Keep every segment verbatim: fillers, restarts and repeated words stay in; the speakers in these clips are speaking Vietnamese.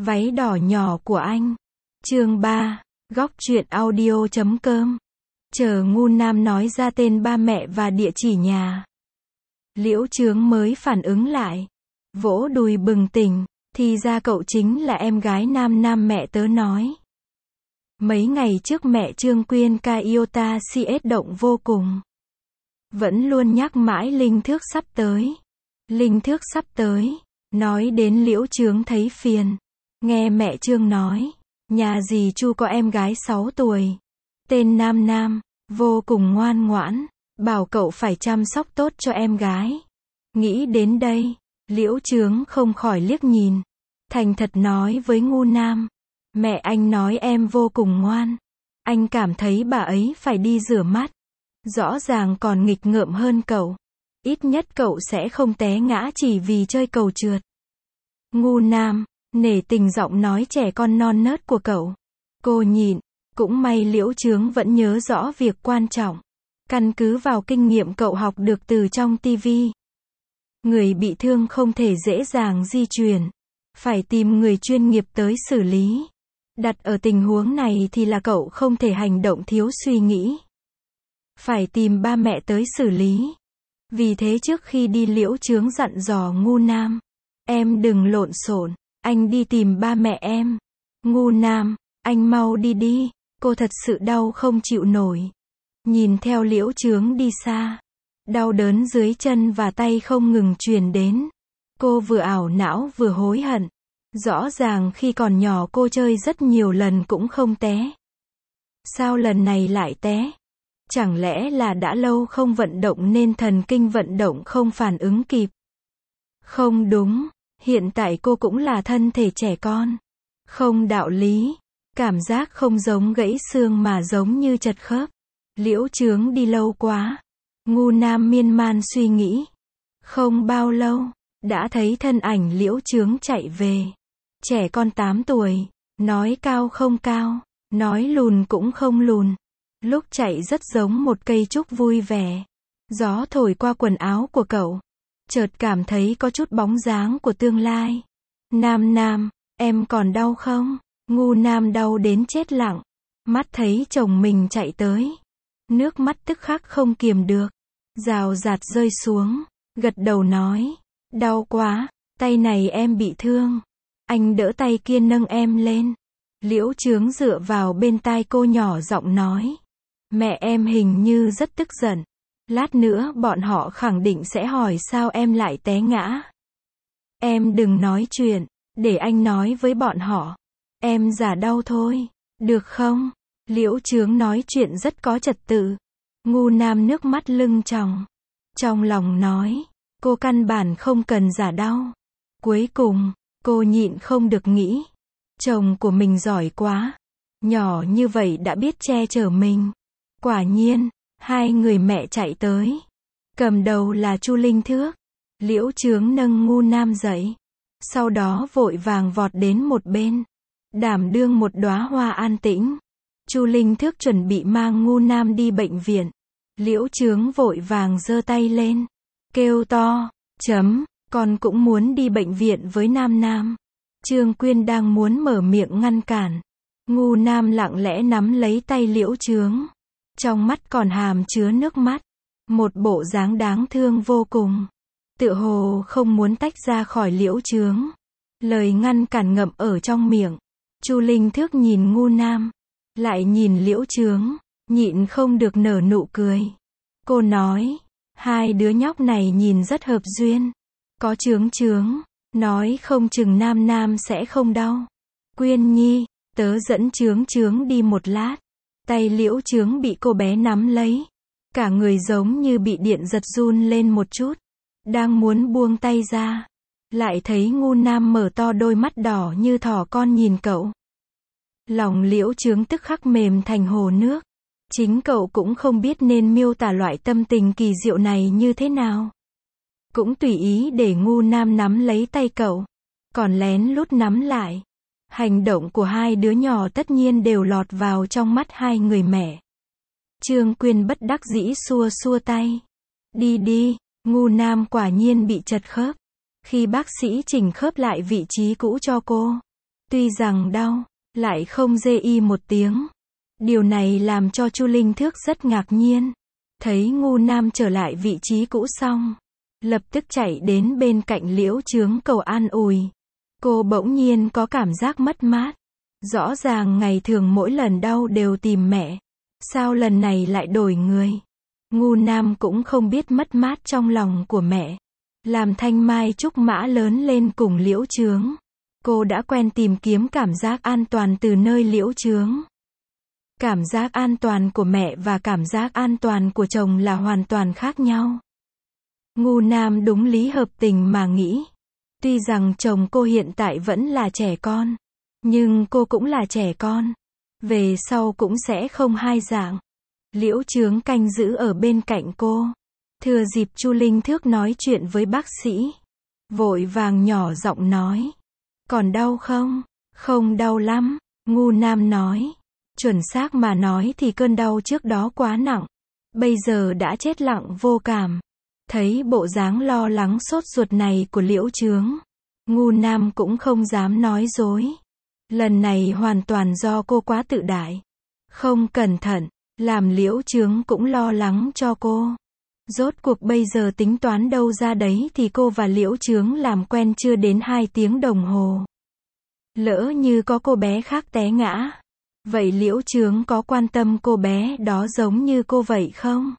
Váy đỏ nhỏ của anh. Chương ba. Góc truyện audio chấm com. Chờ ngu nam nói ra tên ba mẹ và địa chỉ nhà. Liễu Chướng mới phản ứng lại. Vỗ đùi bừng tỉnh, thì ra cậu chính là em gái nam nam mẹ tớ nói. Mấy ngày trước mẹ Trương Quyên ca iota cs động vô cùng. Vẫn luôn nhắc mãi Linh Thước sắp tới. Linh Thước sắp tới. Nói đến Liễu Chướng thấy phiền. Nghe mẹ Trương nói, nhà dì Chu có em gái sáu tuổi. Tên Nam Nam, vô cùng ngoan ngoãn, bảo cậu phải chăm sóc tốt cho em gái. Nghĩ đến đây, Liễu Chướng không khỏi liếc nhìn. Thành thật nói với ngu nam, mẹ anh nói em vô cùng ngoan. Anh cảm thấy bà ấy phải đi rửa mắt. Rõ ràng còn nghịch ngợm hơn cậu. Ít nhất cậu sẽ không té ngã chỉ vì chơi cầu trượt. Ngu nam, nể tình giọng nói trẻ con non nớt của cậu. Cô nhịn, cũng may Liễu Chướng vẫn nhớ rõ việc quan trọng. Căn cứ vào kinh nghiệm cậu học được từ trong tivi. Người bị thương không thể dễ dàng di chuyển. Phải tìm người chuyên nghiệp tới xử lý. Đặt ở tình huống này thì là cậu không thể hành động thiếu suy nghĩ. Phải tìm ba mẹ tới xử lý. Vì thế trước khi đi Liễu Chướng dặn dò ngu nam. Em đừng lộn xộn, anh đi tìm ba mẹ em. Ngu nam, anh mau đi đi, cô thật sự đau không chịu nổi. Nhìn theo Liễu Chướng đi xa. Đau đớn dưới chân và tay không ngừng truyền đến. Cô vừa ảo não vừa hối hận. Rõ ràng khi còn nhỏ cô chơi rất nhiều lần cũng không té. Sao lần này lại té? Chẳng lẽ là đã lâu không vận động nên thần kinh vận động không phản ứng kịp? Không đúng, hiện tại cô cũng là thân thể trẻ con. Không đạo lý. Cảm giác không giống gãy xương mà giống như chật khớp. Liễu Chướng đi lâu quá. Ngu nam miên man suy nghĩ. Không bao lâu, đã thấy thân ảnh Liễu Chướng chạy về. Trẻ con tám tuổi, nói cao không cao, nói lùn cũng không lùn. Lúc chạy rất giống một cây trúc vui vẻ. Gió thổi qua quần áo của cậu. Chợt cảm thấy có chút bóng dáng của tương lai. Nam Nam, em còn đau không? Ngu nam đau đến chết lặng. Mắt thấy chồng mình chạy tới. Nước mắt tức khắc không kiềm được. Rào rạt rơi xuống. Gật đầu nói. Đau quá, tay này em bị thương. Anh đỡ tay kia nâng em lên. Liễu Chướng dựa vào bên tai cô nhỏ giọng nói. Mẹ em hình như rất tức giận. Lát nữa bọn họ khẳng định sẽ hỏi sao em lại té ngã. Em đừng nói chuyện, để anh nói với bọn họ. Em giả đau thôi, được không? Liễu Chướng nói chuyện rất có trật tự. Ngu nam nước mắt lưng tròng. Trong lòng nói, cô căn bản không cần giả đau. Cuối cùng, cô nhịn không được nghĩ. Chồng của mình giỏi quá. Nhỏ như vậy đã biết che chở mình. Quả nhiên, hai người mẹ chạy tới. Cầm đầu là Chu Linh Thước. Liễu Chướng nâng ngu nam dậy. Sau đó vội vàng vọt đến một bên. Đảm đương một đóa hoa an tĩnh. Chu Linh Thước chuẩn bị mang ngu nam đi bệnh viện. Liễu Chướng vội vàng giơ tay lên. Kêu to, chấm, con cũng muốn đi bệnh viện với Nam Nam. Trương Quyên đang muốn mở miệng ngăn cản. Ngu nam lặng lẽ nắm lấy tay Liễu Chướng. Trong mắt còn hàm chứa nước mắt. Một bộ dáng đáng thương vô cùng. Tựa hồ không muốn tách ra khỏi Liễu Chướng. Lời ngăn cản ngậm ở trong miệng. Chu Linh Thước nhìn ngu nam. Lại nhìn Liễu Chướng. Nhịn không được nở nụ cười. Cô nói. Hai đứa nhóc này nhìn rất hợp duyên. Có Chướng Chướng. Nói không chừng Nam Nam sẽ không đau. Quyên Nhi, tớ dẫn Chướng Chướng đi một lát. Tay Liễu Chướng bị cô bé nắm lấy. Cả người giống như bị điện giật run lên một chút. Đang muốn buông tay ra. Lại thấy ngu nam mở to đôi mắt đỏ như thỏ con nhìn cậu. Lòng Liễu Chướng tức khắc mềm thành hồ nước. Chính cậu cũng không biết nên miêu tả loại tâm tình kỳ diệu này như thế nào. Cũng tùy ý để ngu nam nắm lấy tay cậu. Còn lén lút nắm lại. Hành động của hai đứa nhỏ tất nhiên đều lọt vào trong mắt hai người mẹ. Trương Quyên bất đắc dĩ xua xua tay. Đi đi, ngu nam quả nhiên bị chật khớp. Khi bác sĩ chỉnh khớp lại vị trí cũ cho cô, Tuy rằng đau, lại không rê y một tiếng. Điều này làm cho Chu Linh Thước rất ngạc nhiên. Thấy Ngu Nam trở lại vị trí cũ xong, lập tức chạy đến bên cạnh Liễu Chướng cầu an ủi. Cô bỗng nhiên có cảm giác mất mát. Rõ ràng ngày thường mỗi lần đau đều tìm mẹ. Sao lần này lại đổi người? Ngu Nam cũng không biết mất mát trong lòng của mẹ. Làm thanh mai trúc mã lớn lên cùng Liễu Chướng. Cô đã quen tìm kiếm cảm giác an toàn từ nơi Liễu Chướng. Cảm giác an toàn của mẹ và cảm giác an toàn của chồng là hoàn toàn khác nhau. Ngu Nam đúng lý hợp tình mà nghĩ. Tuy rằng chồng cô hiện tại vẫn là trẻ con, nhưng cô cũng là trẻ con. Về sau cũng sẽ không hai dạng. Liễu Chướng canh giữ ở bên cạnh cô. Thừa dịp Chu Linh Thước nói chuyện với bác sĩ, vội vàng nhỏ giọng nói. Còn đau không? Không đau lắm, Ngu Nam nói. Chuẩn xác mà nói thì cơn đau trước đó quá nặng. Bây giờ đã chết lặng vô cảm. Thấy bộ dáng lo lắng sốt ruột này của Liễu Chướng, Ngu Nam cũng không dám nói dối. Lần này hoàn toàn do cô quá tự đại. Không cẩn thận, làm Liễu Chướng cũng lo lắng cho cô. Rốt cuộc bây giờ tính toán đâu ra đấy thì cô và Liễu Chướng làm quen chưa đến hai tiếng đồng hồ. Lỡ như có cô bé khác té ngã, vậy Liễu Chướng có quan tâm cô bé đó giống như cô vậy không?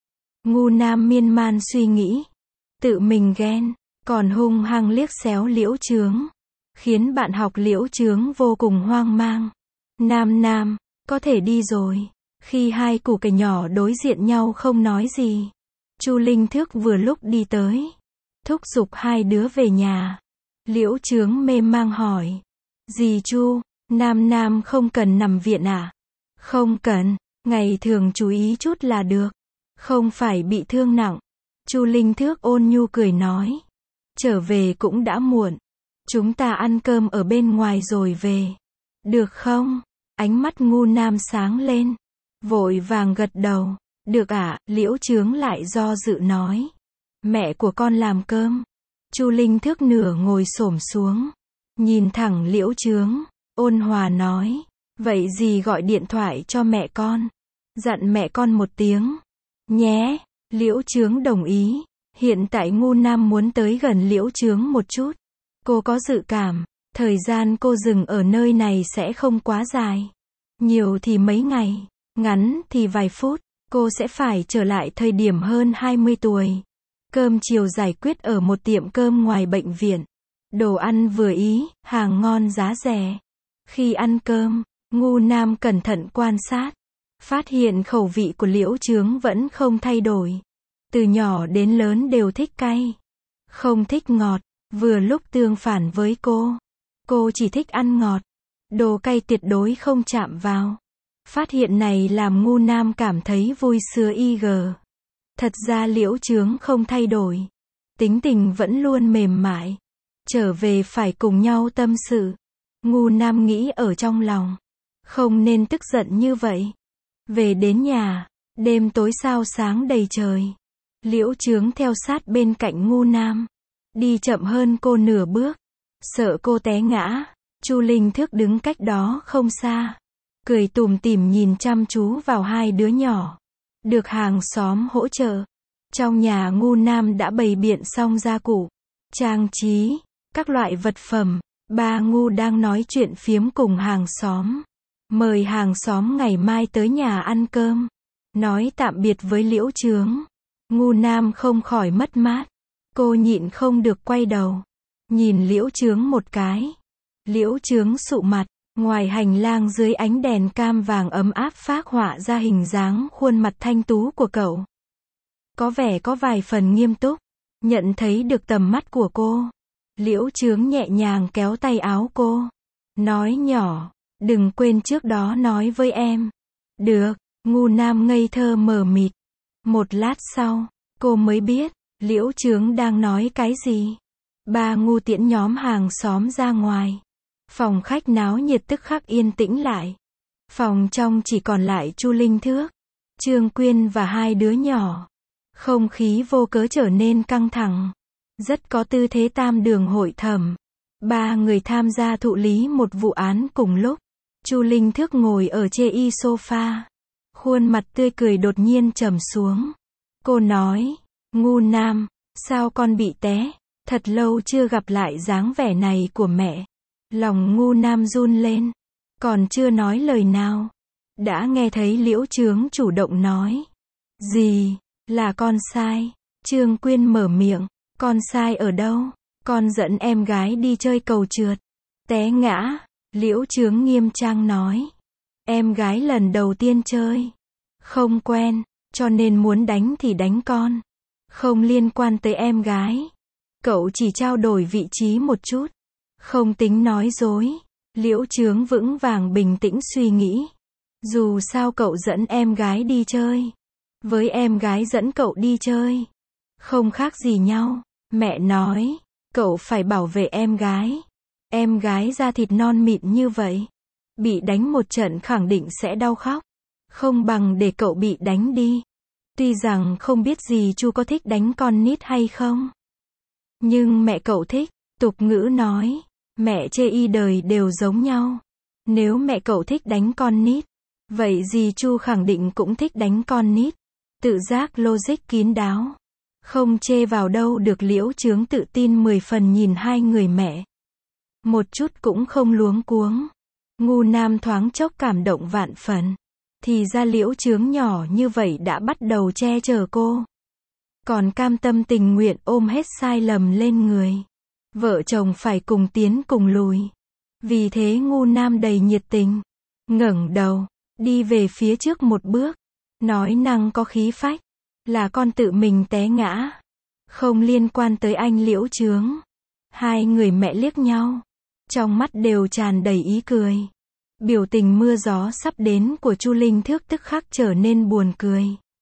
Ngu Nam miên man suy nghĩ. Tự mình ghen, còn hung hăng liếc xéo Liễu Chướng. Khiến bạn học Liễu Chướng vô cùng hoang mang. Nam Nam, có thể đi rồi. Khi hai củ cải nhỏ đối diện nhau không nói gì, Chu Linh Thước vừa lúc đi tới. Thúc giục hai đứa về nhà. Liễu Chướng mê mang hỏi. Dì Chu, Nam Nam không cần nằm viện à? Không cần, ngày thường chú ý chút là được. Không phải bị thương nặng. Chu Linh Thước ôn nhu cười nói. Trở về cũng đã muộn. Chúng ta ăn cơm ở bên ngoài rồi về. Được không? Ánh mắt Ngu Nam sáng lên. Vội vàng gật đầu. Được ạ, à, Liễu Chướng lại do dự nói. Mẹ của con làm cơm. Chu Linh Thước nửa ngồi xổm xuống. Nhìn thẳng Liễu Chướng, ôn hòa nói. Vậy dì gọi điện thoại cho mẹ con. Dặn mẹ con một tiếng. Nhé, Liễu Chướng đồng ý. Hiện tại Ngu Nam muốn tới gần Liễu Chướng một chút. Cô có dự cảm, thời gian cô dừng ở nơi này sẽ không quá dài. Nhiều thì mấy ngày, ngắn thì vài phút. Cô sẽ phải trở lại thời điểm hơn hai mươi tuổi. Cơm chiều giải quyết ở một tiệm cơm ngoài bệnh viện. Đồ ăn vừa ý, hàng ngon giá rẻ. Khi ăn cơm, Ngu Nam cẩn thận quan sát. Phát hiện khẩu vị của Liễu Chướng vẫn không thay đổi. Từ nhỏ đến lớn đều thích cay. Không thích ngọt. Vừa lúc tương phản với cô. Cô chỉ thích ăn ngọt. Đồ cay tuyệt đối không chạm vào. Phát hiện này làm Ngu Nam cảm thấy vui sướng y gờ. Thật ra Liễu Chướng không thay đổi. Tính tình vẫn luôn mềm mại. Trở về phải cùng nhau tâm sự. Ngu Nam nghĩ ở trong lòng. Không nên tức giận như vậy. Về đến nhà, đêm tối sao sáng đầy trời. Liễu Chướng theo sát bên cạnh Ngu Nam. Đi chậm hơn cô nửa bước. Sợ cô té ngã. Chu Linh Thước đứng cách đó không xa. Cười tủm tỉm nhìn chăm chú vào hai đứa nhỏ. Được hàng xóm hỗ trợ. Trong nhà Ngu Nam đã bày biện xong gia cụ, trang trí, các loại vật phẩm. Ba Ngu đang nói chuyện phiếm cùng hàng xóm. Mời hàng xóm ngày mai tới nhà ăn cơm. Nói tạm biệt với Liễu Chướng. Ngu Nam không khỏi mất mát. Cô nhịn không được quay đầu. Nhìn Liễu Chướng một cái. Liễu Chướng sụ mặt. Ngoài hành lang dưới ánh đèn cam vàng ấm áp phác họa ra hình dáng khuôn mặt thanh tú của cậu. Có vẻ có vài phần nghiêm túc. Nhận thấy được tầm mắt của cô. Liễu Chướng nhẹ nhàng kéo tay áo cô. Nói nhỏ. Đừng quên trước đó nói với em. Được. Ngu Nam ngây thơ mờ mịt. Một lát sau, cô mới biết. Liễu Chướng đang nói cái gì. Ba Ngu tiễn nhóm hàng xóm ra ngoài. Phòng khách náo nhiệt tức khắc yên tĩnh lại. Phòng trong chỉ còn lại Chu Linh Thước, Trương Quyên và hai đứa nhỏ. Không khí vô cớ trở nên căng thẳng. Rất có tư thế tam đường hội thẩm. Ba người tham gia thụ lý một vụ án cùng lúc. Chu Linh Thước ngồi ở chê y sofa. Khuôn mặt tươi cười đột nhiên trầm xuống. Cô nói, Ngu Nam, sao con bị té? Thật lâu chưa gặp lại dáng vẻ này của mẹ. Lòng Ngu Nam run lên. Còn chưa nói lời nào. Đã nghe thấy Liễu Chướng chủ động nói. Gì? Là con sai. Trương Quyên mở miệng. Con sai ở đâu? Con dẫn em gái đi chơi cầu trượt. Té ngã. Liễu Chướng nghiêm trang nói. Em gái lần đầu tiên chơi. Không quen, cho nên muốn đánh thì đánh con. Không liên quan tới em gái. Cậu chỉ trao đổi vị trí một chút. Không tính nói dối. Liễu Chướng vững vàng bình tĩnh suy nghĩ. Dù sao cậu dẫn em gái đi chơi. Với em gái dẫn cậu đi chơi. Không khác gì nhau. Mẹ nói, cậu phải bảo vệ em gái. Em gái da thịt non mịn như vậy. Bị đánh một trận khẳng định sẽ đau khóc. Không bằng để cậu bị đánh đi. Tuy rằng không biết gì Chu có thích đánh con nít hay không. Nhưng mẹ cậu thích. Tục ngữ nói, mẹ chê y đời đều giống nhau. Nếu mẹ cậu thích đánh con nít, vậy dì Chu khẳng định cũng thích đánh con nít. Tự giác logic kín đáo. Không chê vào đâu được. Liễu Chướng tự tin mười phần nhìn hai người mẹ. Một chút cũng không luống cuống. Ngu Nam thoáng chốc cảm động vạn phần. Thì ra Liễu Chướng nhỏ như vậy đã bắt đầu che chở cô. Còn cam tâm tình nguyện ôm hết sai lầm lên người. Vợ chồng phải cùng tiến cùng lùi. Vì thế Ngu Nam đầy nhiệt tình. Ngẩng đầu, đi về phía trước một bước. Nói năng có khí phách. Là con tự mình té ngã. Không liên quan tới anh Liễu Chướng. Hai người mẹ liếc nhau. Trong mắt đều tràn đầy ý cười. Biểu tình mưa gió sắp đến của Chu Linh Thước tức khắc trở nên buồn cười.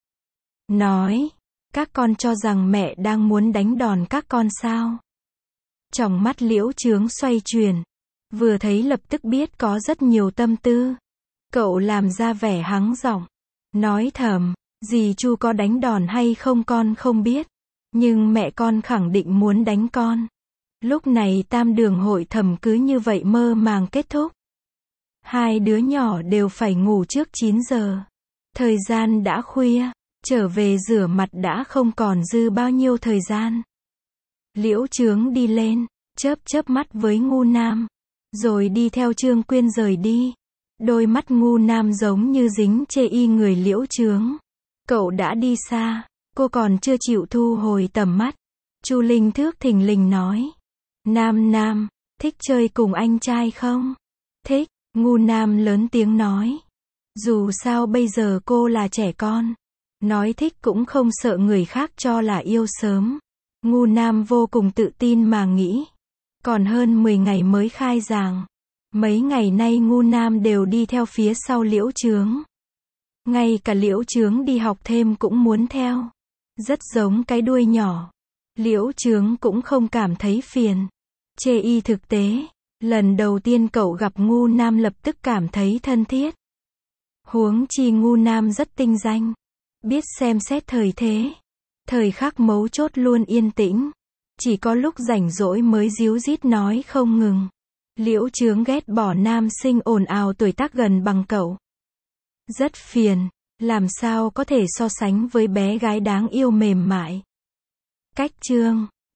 Nói, các con cho rằng mẹ đang muốn đánh đòn các con sao? Trong mắt Liễu Chướng xoay chuyển. Vừa thấy lập tức biết có rất nhiều tâm tư. Cậu làm ra vẻ hắng giọng. Nói thầm, dì Chu có đánh đòn hay không con không biết. Nhưng mẹ con khẳng định muốn đánh con. Lúc này tam đường hội thẩm cứ như vậy mơ màng kết thúc. Hai đứa nhỏ đều phải ngủ trước chín giờ. Thời gian đã khuya, trở về rửa mặt đã không còn dư bao nhiêu thời gian. Liễu Chướng đi lên, chớp chớp mắt với Ngu Nam, rồi đi theo Trương Quyên rời đi. Đôi mắt Ngu Nam giống như dính chê y người Liễu Chướng. Cậu đã đi xa, cô còn chưa chịu thu hồi tầm mắt. Chu Linh Thước thình lình nói. Nam Nam, thích chơi cùng anh trai không? Thích. Ngu Nam lớn tiếng nói. Dù sao bây giờ cô là trẻ con. Nói thích cũng không sợ người khác cho là yêu sớm. Ngu Nam vô cùng tự tin mà nghĩ. Còn hơn mười ngày mới khai giảng. Mấy ngày nay Ngu Nam đều đi theo phía sau Liễu Chướng. Ngay cả Liễu Chướng đi học thêm cũng muốn theo. Rất giống cái đuôi nhỏ. Liễu Chướng cũng không cảm thấy phiền. Chê y thực tế. Lần đầu tiên cậu gặp Ngu Nam lập tức cảm thấy thân thiết. Huống chi Ngu Nam rất tinh danh. Biết xem xét thời thế. Thời khắc mấu chốt luôn yên tĩnh. Chỉ có lúc rảnh rỗi mới díu dít nói không ngừng. Liễu Chướng ghét bỏ nam sinh ồn ào tuổi tác gần bằng cậu. Rất phiền. Làm sao có thể so sánh với bé gái đáng yêu mềm mại. Cách chương